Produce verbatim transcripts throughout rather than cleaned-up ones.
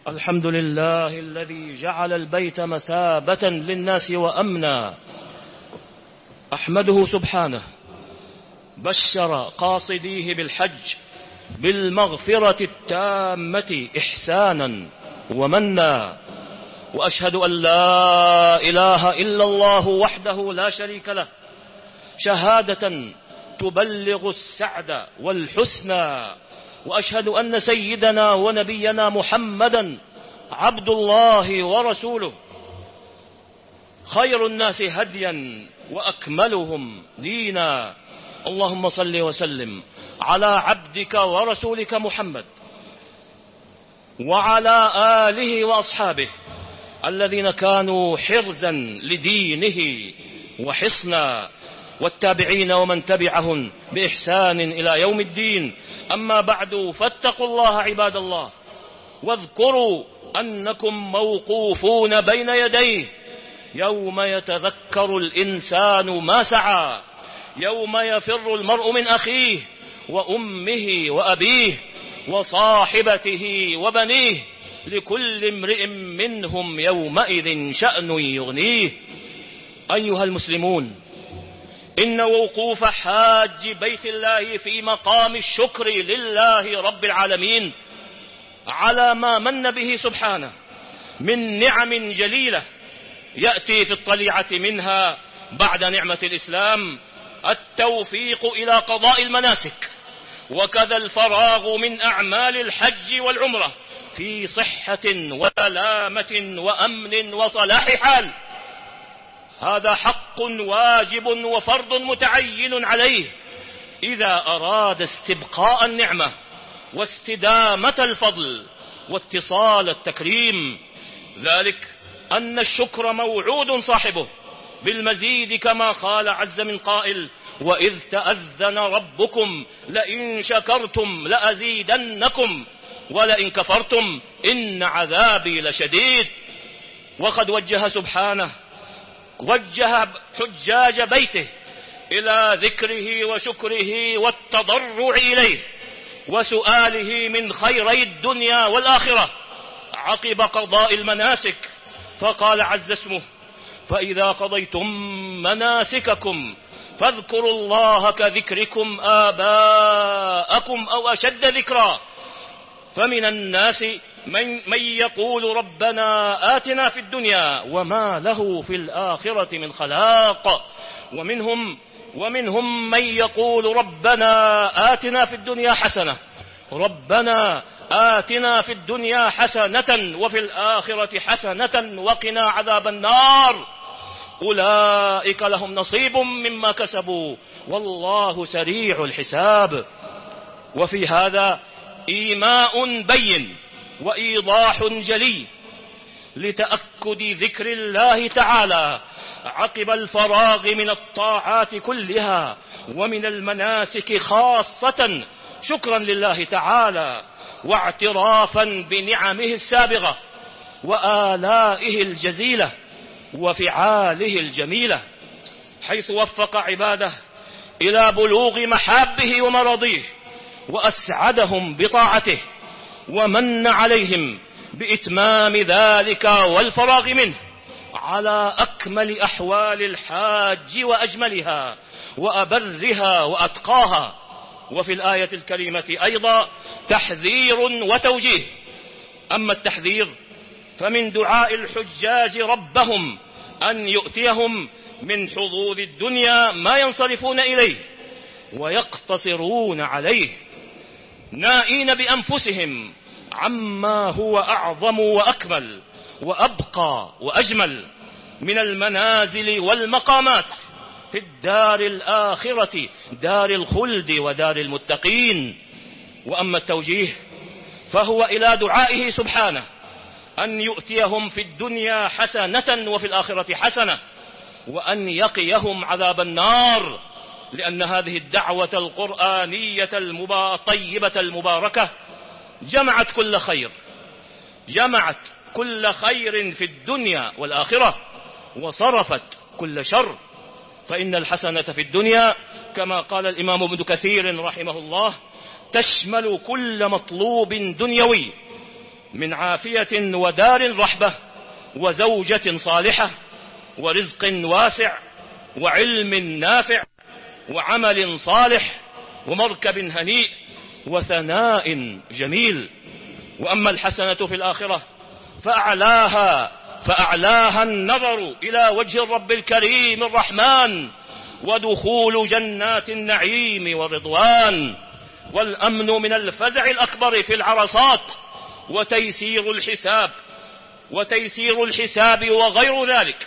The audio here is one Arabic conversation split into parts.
الحمد لله الذي جعل البيت مثابة للناس وأمنا. أحمده سبحانه، بشر قاصديه بالحج بالمغفرة التامة إحسانا ومنا، وأشهد أن لا إله إلا الله وحده لا شريك له شهادة تبلغ السعد والحسنى، وأشهد أن سيدنا ونبينا محمدا عبد الله ورسوله، خير الناس هديا وأكملهم دينا. اللهم صل وسلم على عبدك ورسولك محمد وعلى آله وأصحابه الذين كانوا حرزا لدينه وحصنا، والتابعين ومن تبعهم بإحسان إلى يوم الدين. أما بعد، فاتقوا الله عباد الله، واذكروا أنكم موقوفون بين يديه يوم يتذكر الإنسان ما سعى، يوم يفر المرء من أخيه وأمه وأبيه وصاحبته وبنيه، لكل امرئ منهم يومئذ شأن يغنيه. أيها المسلمون، إن وقوف حاج بيت الله في مقام الشكر لله رب العالمين على ما من به سبحانه من نعم جليلة، يأتي في الطليعة منها بعد نعمة الإسلام التوفيق إلى قضاء المناسك، وكذا الفراغ من أعمال الحج والعمرة في صحة وسلامة وأمن وصلاح حال. هذا حق واجب وفرض متعين عليه إذا أراد استبقاء النعمة واستدامة الفضل واتصال التكريم. ذلك أن الشكر موعود صاحبه بالمزيد، كما قال عز من قائل: وإذ تأذن ربكم لئن شكرتم لأزيدنكم ولئن كفرتم إن عذابي لشديد. وقد وجه سبحانه وجه حجاج بيته إلى ذكره وشكره والتضرع إليه وسؤاله من خيري الدنيا والآخرة عقب قضاء المناسك، فقال عز اسمه: فإذا قضيتم مناسككم فاذكروا الله كذكركم آباءكم أو أشد ذكرا. فمن الناس من, من يقول ربنا آتنا في الدنيا وما له في الآخرة من خلاق، ومنهم, ومنهم من يقول ربنا آتنا في الدنيا حسنة ربنا آتنا في الدنيا حسنة وفي الآخرة حسنة وقنا عذاب النار. أولئك لهم نصيب مما كسبوا والله سريع الحساب. وفي هذا إيماء بين وإيضاح جلي لتأكد ذكر الله تعالى عقب الفراغ من الطاعات كلها ومن المناسك خاصة، شكرا لله تعالى واعترافا بنعمه السابغة وآلائه الجزيلة وفعاله الجميلة، حيث وفق عباده إلى بلوغ محابه ومراضيه وأسعدهم بطاعته، ومن عليهم بإتمام ذلك والفراغ منه على أكمل أحوال الحاج وأجملها وأبرها وأتقاها. وفي الآية الكريمة أيضا تحذير وتوجيه. أما التحذير فمن دعاء الحجاج ربهم أن يؤتيهم من حظوظ الدنيا ما ينصرفون إليه ويقتصرون عليه، نائين بأنفسهم عما هو أعظم وأكمل وأبقى وأجمل من المنازل والمقامات في الدار الآخرة، دار الخلد ودار المتقين. وأما التوجيه فهو إلى دعائه سبحانه أن يؤتيهم في الدنيا حسنة وفي الآخرة حسنة، وأن يقيهم عذاب النار، لأن هذه الدعوة القرآنية الطيبة المباركة جمعت كل خير، جمعت كل خير في الدنيا والآخرة، وصرفت كل شر. فإن الحسنة في الدنيا كما قال الإمام ابن كثير رحمه الله تشمل كل مطلوب دنيوي من عافية ودار رحبة وزوجة صالحة ورزق واسع وعلم نافع وعمل صالح ومركب هنيء وثناء جميل. وأما الحسنة في الآخرة فأعلاها فأعلاها النظر إلى وجه الرب الكريم الرحمن ودخول جنات النعيم والرضوان والأمن من الفزع الأكبر في العرصات وتيسير الحساب وتيسير الحساب وغير ذلك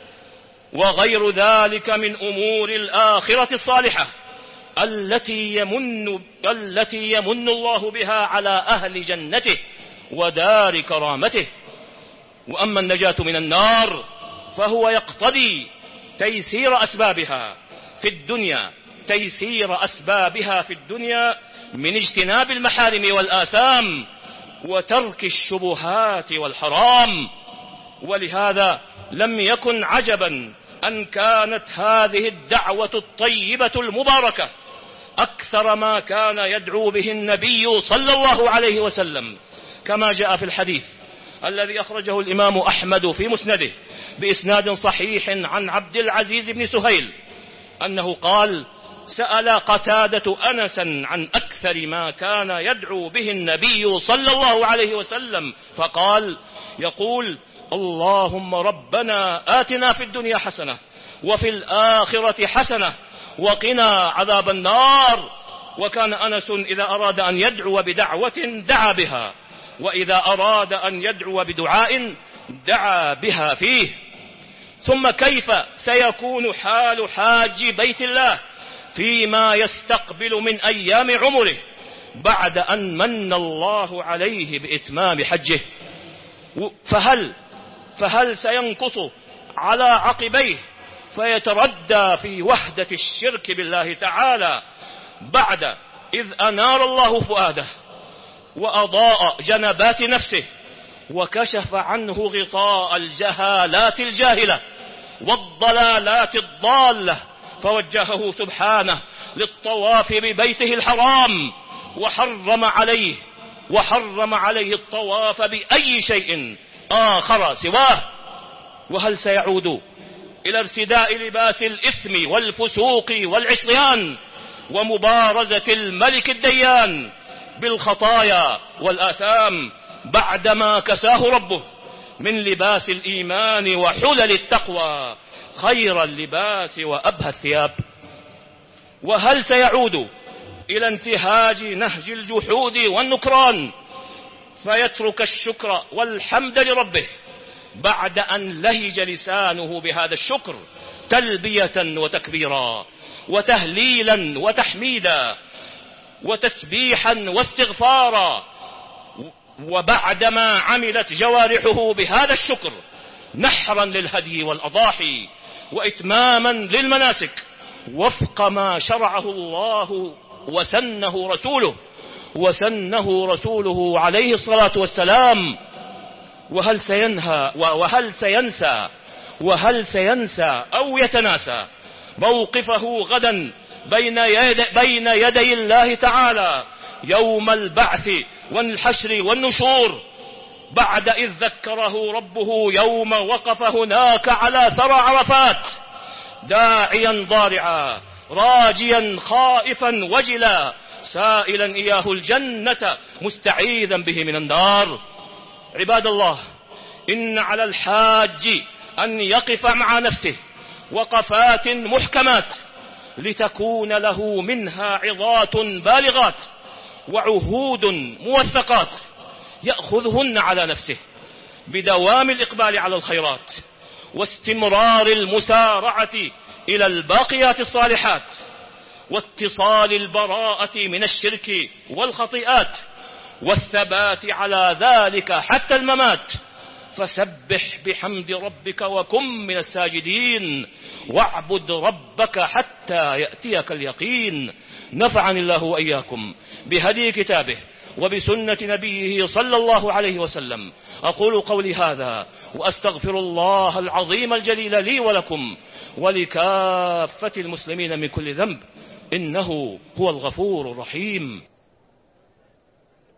وغير ذلك من أمور الآخرة الصالحة التي يمن التي يمن الله بها على أهل جنته ودار كرامته. وأما النجاة من النار فهو يقتضي تيسير أسبابها في الدنيا تيسير أسبابها في الدنيا من اجتناب المحارم والآثام وترك الشبهات والحرام. ولهذا لم يكن عجبا أن كانت هذه الدعوة الطيبة المباركة أكثر ما كان يدعو به النبي صلى الله عليه وسلم، كما جاء في الحديث الذي أخرجه الإمام أحمد في مسنده بإسناد صحيح عن عبد العزيز بن سهيل أنه قال: سأل قتادة أنسا عن أكثر ما كان يدعو به النبي صلى الله عليه وسلم فقال: يقول: اللهم ربنا آتنا في الدنيا حسنة وفي الآخرة حسنة وقنا عذاب النار. وكان أنس إذا أراد أن يدعو بدعوة دعا بها، وإذا أراد أن يدعو بدعاء دعا بها فيه. ثم كيف سيكون حال حاج بيت الله فيما يستقبل من أيام عمره بعد أن من الله عليه بإتمام حجه؟ فهل فهل سينقص على عقبيه فيتردى في وحدة الشرك بالله تعالى بعد إذ أنار الله فؤاده وأضاء جنبات نفسه وكشف عنه غطاء الجهالات الجاهلة والضلالات الضالة، فوجهه سبحانه للطواف ببيته الحرام وحرم عليه وحرم عليه الطواف بأي شيء آخر سواه؟ وهل سيعود إلى ارتداء لباس الإثم والفسوق والعصيان ومبارزة الملك الديان بالخطايا والآثام بعدما كساه ربه من لباس الإيمان وحلل التقوى خير اللباس وأبهى الثياب؟ وهل سيعود إلى انتهاج نهج الجحود والنكران فيترك الشكر والحمد لربه بعد أن لهج لسانه بهذا الشكر تلبية وتكبيرا وتهليلا وتحميدا وتسبيحا واستغفارا، وبعدما عملت جوارحه بهذا الشكر نحرا للهدي والأضاحي وإتماما للمناسك وفق ما شرعه الله وسنه رسوله وسنه رسوله عليه الصلاة والسلام؟ وهل سينهى وهل سينسى وهل سينسى أو يتناسى موقفه غدا بين يدي, بين يدي الله تعالى يوم البعث والحشر والنشور بعد إذ ذكره ربه يوم وقف هناك على ثرى عرفات داعيا ضارعا راجيا خائفا وجلا سائلا إياه الجنة مستعيذا به من النار؟ عباد الله، إن على الحاج أن يقف مع نفسه وقفات محكمات لتكون له منها عظات بالغات وعهود موثقات يأخذهن على نفسه بدوام الإقبال على الخيرات واستمرار المسارعة إلى الباقيات الصالحات واتصال البراءة من الشرك والخطيئات والثبات على ذلك حتى الممات. فسبح بحمد ربك وكن من الساجدين واعبد ربك حتى يأتيك اليقين. نفعني الله وإياكم بهدي كتابه وبسنة نبيه صلى الله عليه وسلم. أقول قولي هذا وأستغفر الله العظيم الجليل لي ولكم ولكافة المسلمين من كل ذنب إنه هو الغفور الرحيم.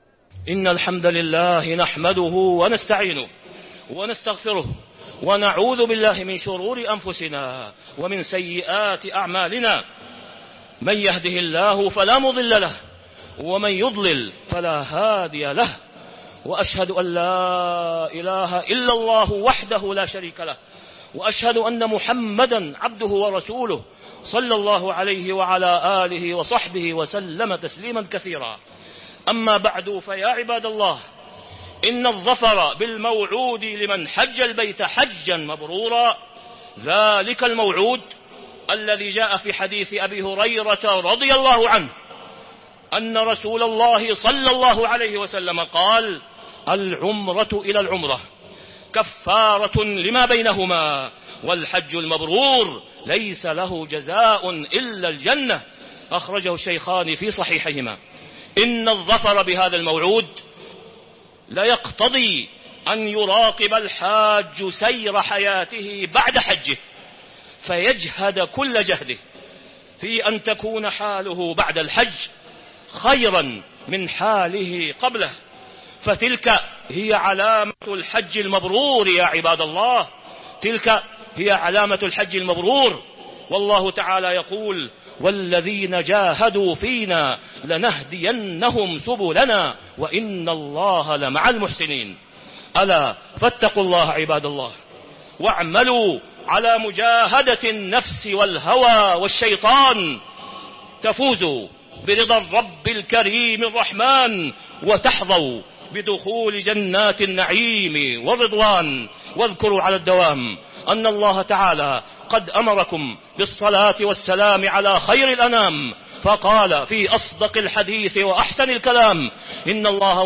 إن الحمد لله نحمده ونستعينه ونستغفره ونعوذ بالله من شرور أنفسنا ومن سيئات أعمالنا. من يهده الله فلا مضل له ومن يضلل فلا هادي له، وأشهد أن لا إله إلا الله وحده لا شريك له، وأشهد أن محمدا عبده ورسوله صلى الله عليه وعلى آله وصحبه وسلم تسليما كثيرا. أما بعد، فيا عباد الله، إن الظفر بالموعود لمن حج البيت حجا مبرورا ذلك الموعود الذي جاء في حديث أبي هريرة رضي الله عنه أن رسول الله صلى الله عليه وسلم قال: العمرة إلى العمرة كفارة لما بينهما، والحج المبرور ليس له جزاء إلا الجنة. أخرجه الشيخان في صحيحهما. إن الظفر بهذا الموعود لا يقتضي أن يراقب الحاج سير حياته بعد حجه فيجهد كل جهده في أن تكون حاله بعد الحج خيرا من حاله قبله، فتلك هي علامة الحج المبرور يا عباد الله، تلك هي علامة الحج المبرور. والله تعالى يقول: والذين جاهدوا فينا لنهدينهم سبلنا وإن الله لمع المحسنين. ألا فاتقوا الله عباد الله، واعملوا على مجاهدة النفس والهوى والشيطان، تفوزوا برضا الرب الكريم الرحمن، وتحظوا بدخول جنات النعيم والرضوان. واذكروا على الدوام أن الله تعالى قد أمركم بالصلاة والسلام على خير الأنام، فقال في أصدق الحديث وأحسن الكلام: إن الله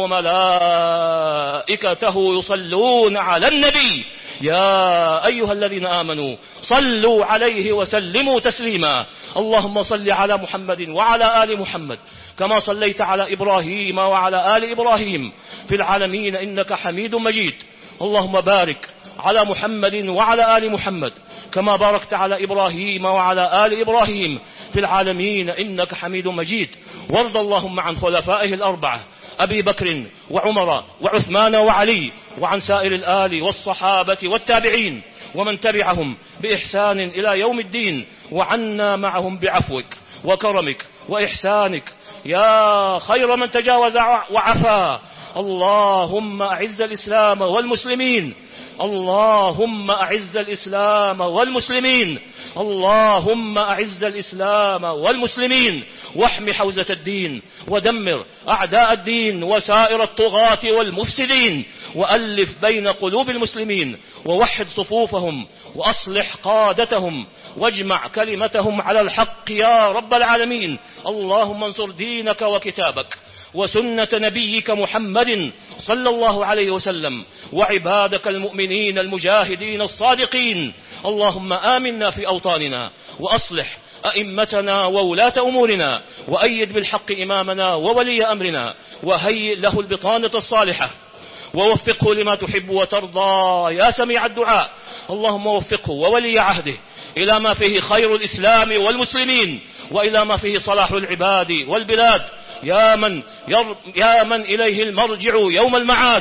وملائكته يصلون على النبي يا أيها الذين آمنوا صلوا عليه وسلموا تسليما. اللهم صل على محمد وعلى آل محمد كما صليت على إبراهيم وعلى آل إبراهيم في العالمين إنك حميد مجيد. اللهم بارك على محمد وعلى آل محمد كما باركت على إبراهيم وعلى آل إبراهيم في العالمين إنك حميد مجيد. وارض اللهم عن خلفائه الأربعة أبي بكر وعمر وعثمان وعلي، وعن سائر الآل والصحابة والتابعين ومن تبعهم بإحسان إلى يوم الدين، وعنا معهم بعفوك وكرمك وإحسانك يا خير من تجاوز وعفا. اللهم أعز الإسلام والمسلمين، اللهم أعز الإسلام والمسلمين، اللهم أعز الإسلام والمسلمين، واحم حوزة الدين، ودمر أعداء الدين وسائر الطغاة والمفسدين، وألف بين قلوب المسلمين، ووحد صفوفهم، وأصلح قادتهم، واجمع كلمتهم على الحق يا رب العالمين. اللهم انصر دينك وكتابك وسنة نبيك محمد صلى الله عليه وسلم، وعبادك المؤمنين المجاهدين الصادقين. اللهم آمنا في أوطاننا، وأصلح أئمتنا وولاة أمورنا، وأيد بالحق إمامنا وولي أمرنا، وهيئ له البطانة الصالحة، ووفقه لما تحب وترضى يا سميع الدعاء. اللهم وفقه وولي عهده إلى ما فيه خير الإسلام والمسلمين، وإلى ما فيه صلاح العباد والبلاد، يا من, يا من إليه المرجع يوم المعاد.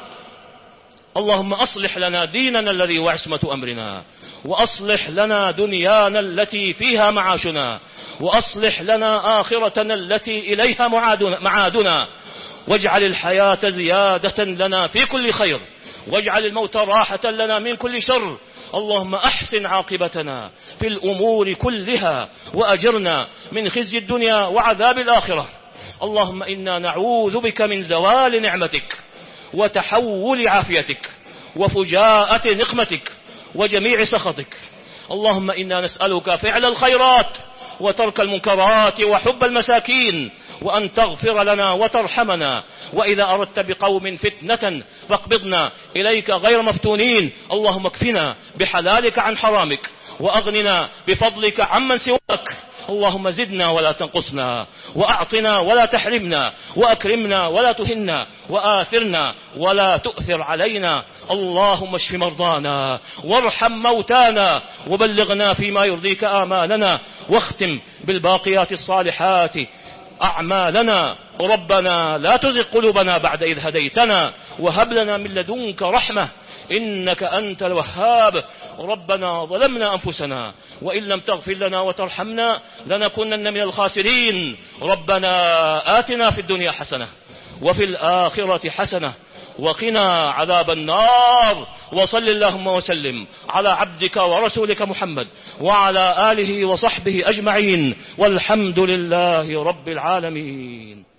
اللهم أصلح لنا ديننا الذي هو عصمة أمرنا، وأصلح لنا دنيانا التي فيها معاشنا، وأصلح لنا آخرتنا التي إليها معادنا، واجعل الحياة زيادة لنا في كل خير، واجعل الموت راحة لنا من كل شر. اللهم أحسن عاقبتنا في الأمور كلها، وأجرنا من خزي الدنيا وعذاب الآخرة. اللهم إنا نعوذ بك من زوال نعمتك، وتحول عافيتك، وفجاءة نقمتك، وجميع سخطك. اللهم إنا نسألك فعل الخيرات، وترك المنكرات، وحب المساكين، وأن تغفر لنا وترحمنا، وإذا أردت بقوم فتنة فاقبضنا إليك غير مفتونين. اللهم اكفنا بحلالك عن حرامك، وأغننا بفضلك عمن سواك. اللهم زدنا ولا تنقصنا، وأعطنا ولا تحرمنا، وأكرمنا ولا تهنا، وآثرنا ولا تؤثر علينا. اللهم اشف مرضانا، وارحم موتانا، وبلغنا فيما يرضيك آمالنا، واختم بالباقيات الصالحات أعمالنا. ربنا لا تزغ قلوبنا بعد إذ هديتنا وهب لنا من لدنك رحمة إنك أنت الوهاب. ربنا ظلمنا أنفسنا وإن لم تغفر لنا وترحمنا لنكونن من الخاسرين. ربنا آتنا في الدنيا حسنة وفي الآخرة حسنة وقنا عذاب النار. وصل اللهم وسلم على عبدك ورسولك محمد وعلى آله وصحبه أجمعين والحمد لله رب العالمين.